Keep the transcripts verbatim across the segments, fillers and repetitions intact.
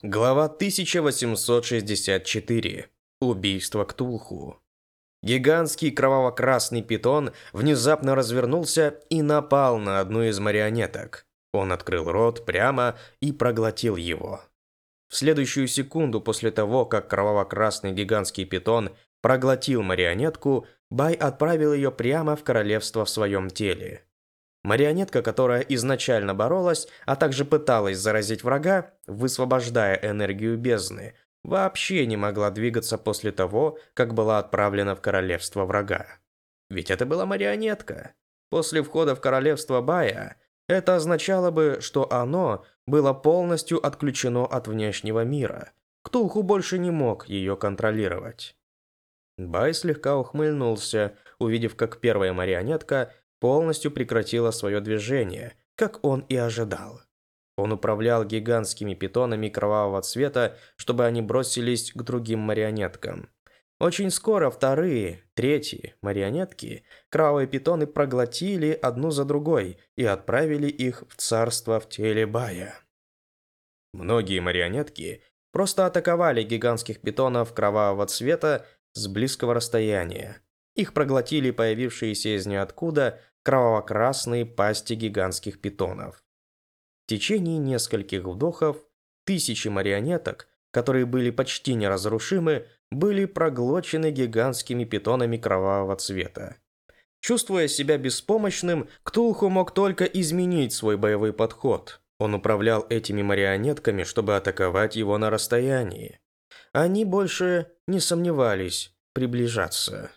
Глава тысяча восемьсот шестьдесят четыре. Убийство Ктулху. Гигантский кроваво-красный питон внезапно развернулся и напал на одну из марионеток. Он открыл рот прямо и проглотил его. В следующую секунду после того, как кроваво-красный гигантский питон проглотил марионетку, Бай отправил ее прямо в королевство в своем теле. Марионетка, которая изначально боролась, а также пыталась заразить врага, высвобождая энергию бездны, вообще не могла двигаться после того, как была отправлена в королевство врага. Ведь это была марионетка. После входа в королевство Бая, это означало бы, что оно было полностью отключено от внешнего мира. Ктулху больше не мог ее контролировать. Бай слегка ухмыльнулся, увидев, как первая марионетка полностью прекратила свое движение, как он и ожидал. Он управлял гигантскими питонами кровавого цвета, чтобы они бросились к другим марионеткам. Очень скоро вторые, третьи марионетки, кровавые питоны проглотили одну за другой и отправили их в царство в теле Бая. Многие марионетки просто атаковали гигантских питонов кровавого цвета с близкого расстояния. Их проглотили появившиеся из ниоткуда кроваво-красные пасти гигантских питонов. В течение нескольких вдохов тысячи марионеток, которые были почти неразрушимы, были проглочены гигантскими питонами кровавого цвета. Чувствуя себя беспомощным, Ктулху мог только изменить свой боевой подход. Он управлял этими марионетками, чтобы атаковать его на расстоянии. Они больше не сомневались приближаться.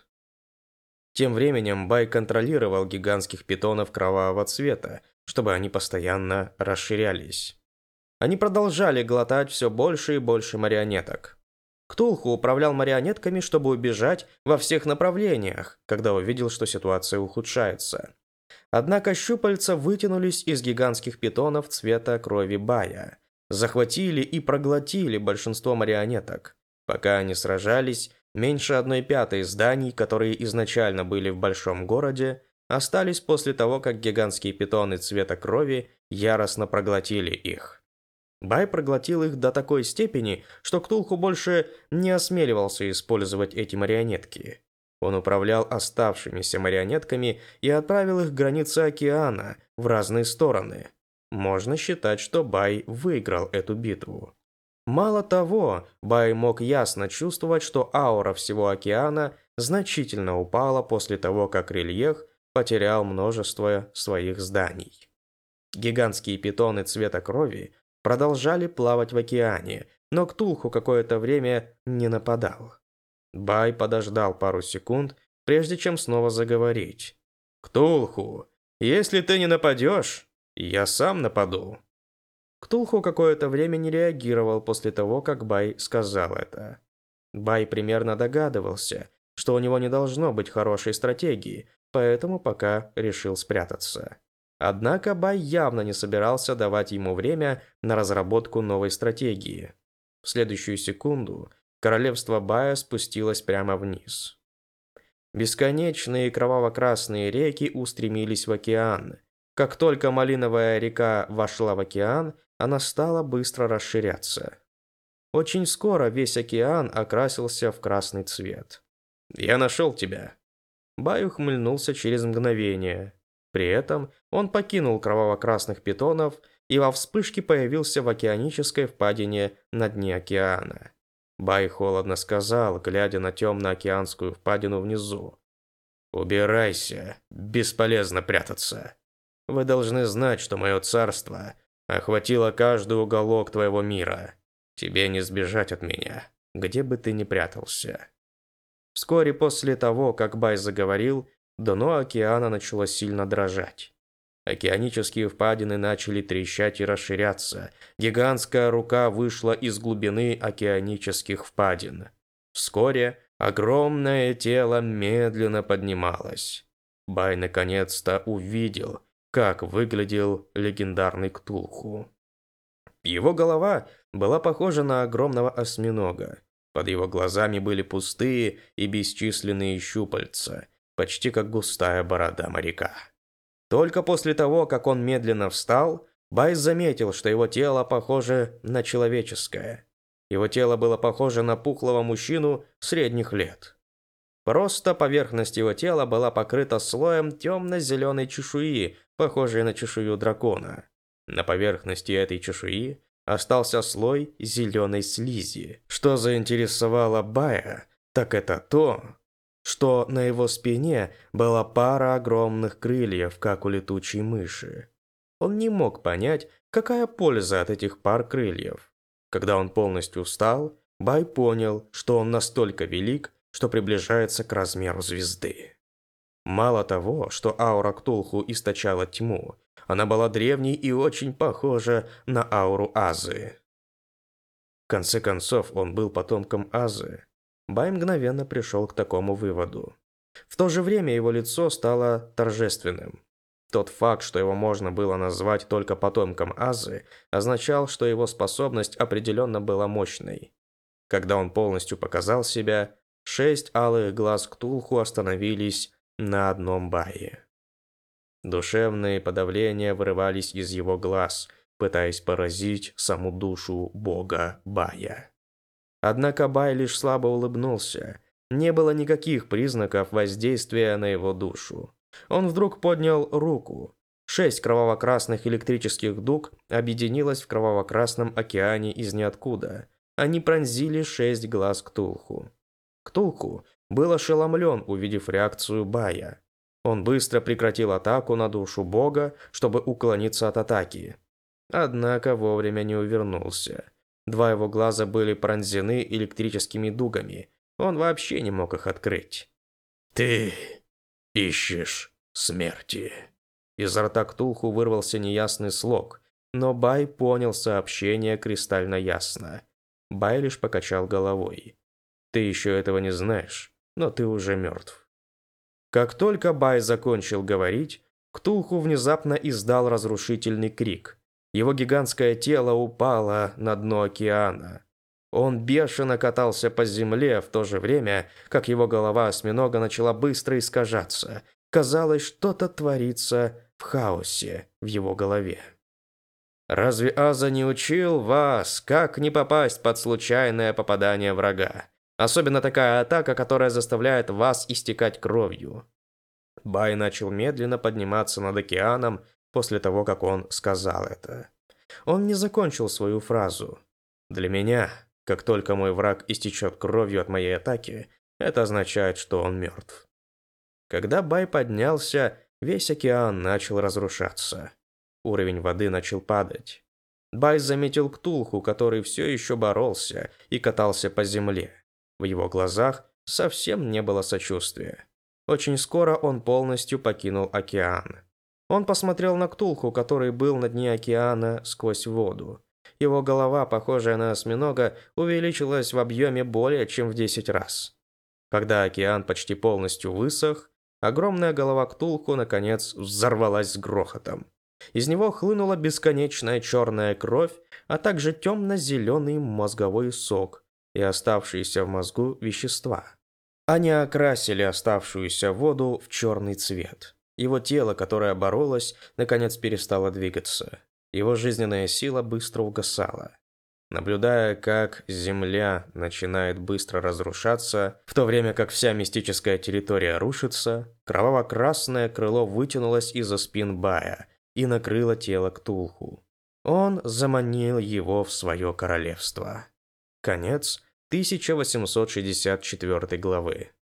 Тем временем Бай контролировал гигантских питонов кровавого цвета, чтобы они постоянно расширялись. Они продолжали глотать все больше и больше марионеток. Ктулху управлял марионетками, чтобы убежать во всех направлениях, когда увидел, что ситуация ухудшается. Однако щупальца вытянулись из гигантских питонов цвета крови Бая, захватили и проглотили большинство марионеток. Пока они сражались, меньше одной пятой зданий, которые изначально были в большом городе, остались после того, как гигантские питоны цвета крови яростно проглотили их. Бай проглотил их до такой степени, что Ктулху больше не осмеливался использовать эти марионетки. Он управлял оставшимися марионетками и отправил их к границе океана в разные стороны. Можно считать, что Бай выиграл эту битву. Мало того, Бай мог ясно чувствовать, что аура всего океана значительно упала после того, как Рельех потерял множество своих зданий. Гигантские питоны цвета крови продолжали плавать в океане, но Ктулху какое-то время не нападал. Бай подождал пару секунд, прежде чем снова заговорить. «Ктулху, если ты не нападешь, я сам нападу». Ктулху какое-то время не реагировал после того, как Бай сказал это. Бай примерно догадывался, что у него не должно быть хорошей стратегии, поэтому пока решил спрятаться. Однако Бай явно не собирался давать ему время на разработку новой стратегии. В следующую секунду королевство Бая спустилось прямо вниз. Бесконечные кроваво-красные реки устремились в океан. Как только Малиновая река вошла в океан, она стала быстро расширяться. Очень скоро весь океан окрасился в красный цвет. «Я нашел тебя!» Бай ухмыльнулся через мгновение. При этом он покинул кроваво-красных питонов и во вспышке появился в океанической впадине на дне океана. Бай холодно сказал, глядя на темно-океанскую впадину внизу: «Убирайся, бесполезно прятаться. Вы должны знать, что мое царство охватило каждый уголок твоего мира. Тебе не сбежать от меня, где бы ты ни прятался». Вскоре после того, как Бай заговорил, дно океана начало сильно дрожать. Океанические впадины начали трещать и расширяться. Гигантская рука вышла из глубины океанических впадин. Вскоре огромное тело медленно поднималось. Бай наконец-то увидел, как выглядел легендарный Ктулху. Его голова была похожа на огромного осьминога. Под его глазами были пустые и бесчисленные щупальца, почти как густая борода моряка. Только после того, как он медленно встал, Бай заметил, что его тело похоже на человеческое. Его тело было похоже на пухлого мужчину средних лет. Просто поверхность его тела была покрыта слоем темно-зеленой чешуи, похожей на чешую дракона. На поверхности этой чешуи остался слой зеленой слизи. Что заинтересовало Бая, так это то, что на его спине была пара огромных крыльев, как у летучей мыши. Он не мог понять, какая польза от этих пар крыльев. Когда он полностью встал, Бай понял, что он настолько велик, что приближается к размеру звезды. Мало того, что аура Ктулху источала тьму, она была древней и очень похожа на ауру Азы. В конце концов, он был потомком Азы. Бай мгновенно пришел к такому выводу. В то же время его лицо стало торжественным. Тот факт, что его можно было назвать только потомком Азы, означал, что его способность определенно была мощной. Когда он полностью показал себя, шесть алых глаз Ктулху остановились на одном Бае. Душевные подавления вырывались из его глаз, пытаясь поразить саму душу бога Бая. Однако Бай лишь слабо улыбнулся. Не было никаких признаков воздействия на его душу. Он вдруг поднял руку. Шесть кроваво-красных электрических дуг объединилось в кроваво-красном океане из ниоткуда. Они пронзили шесть глаз Ктулху. Ктулху был ошеломлен, увидев реакцию Бая. Он быстро прекратил атаку на душу бога, чтобы уклониться от атаки. Однако вовремя не увернулся. Два его глаза были пронзены электрическими дугами. Он вообще не мог их открыть. «Ты ищешь смерти». Изо рта Ктулху вырвался неясный слог, но Бай понял сообщение кристально ясно. Бай лишь покачал головой. «Ты еще этого не знаешь, но ты уже мертв». Как только Бай закончил говорить, Ктулху внезапно издал разрушительный крик. Его гигантское тело упало на дно океана. Он бешено катался по земле, в то же время, как его голова осьминога начала быстро искажаться. Казалось, что-то творится в хаосе в его голове. Разве Аза не учил вас, как не попасть под случайное попадание врага? Особенно такая атака, которая заставляет вас истекать кровью. Бай начал медленно подниматься над океаном после того, как он сказал это. Он не закончил свою фразу. Для меня, как только мой враг истечет кровью от моей атаки, это означает, что он мертв. Когда Бай поднялся, весь океан начал разрушаться. Уровень воды начал падать. Бай заметил Ктулху, который все еще боролся и катался по земле. В его глазах совсем не было сочувствия. Очень скоро он полностью покинул океан. Он посмотрел на Ктулху, который был на дне океана сквозь воду. Его голова, похожая на осьминога, увеличилась в объеме более чем в десять раз. Когда океан почти полностью высох, огромная голова Ктулху наконец взорвалась с грохотом. Из него хлынула бесконечная черная кровь, а также темно-зеленый мозговой сок и оставшиеся в мозгу вещества. Они окрасили оставшуюся воду в черный цвет. Его тело, которое боролось, наконец перестало двигаться. Его жизненная сила быстро угасала. Наблюдая, как Земля начинает быстро разрушаться, в то время как вся мистическая территория рушится, кроваво-красное крыло вытянулось из-за спин Бая и накрыло тело Ктулху. Он заманил его в свое королевство. Конец тысяча восемьсот шестьдесят четвёртой главы.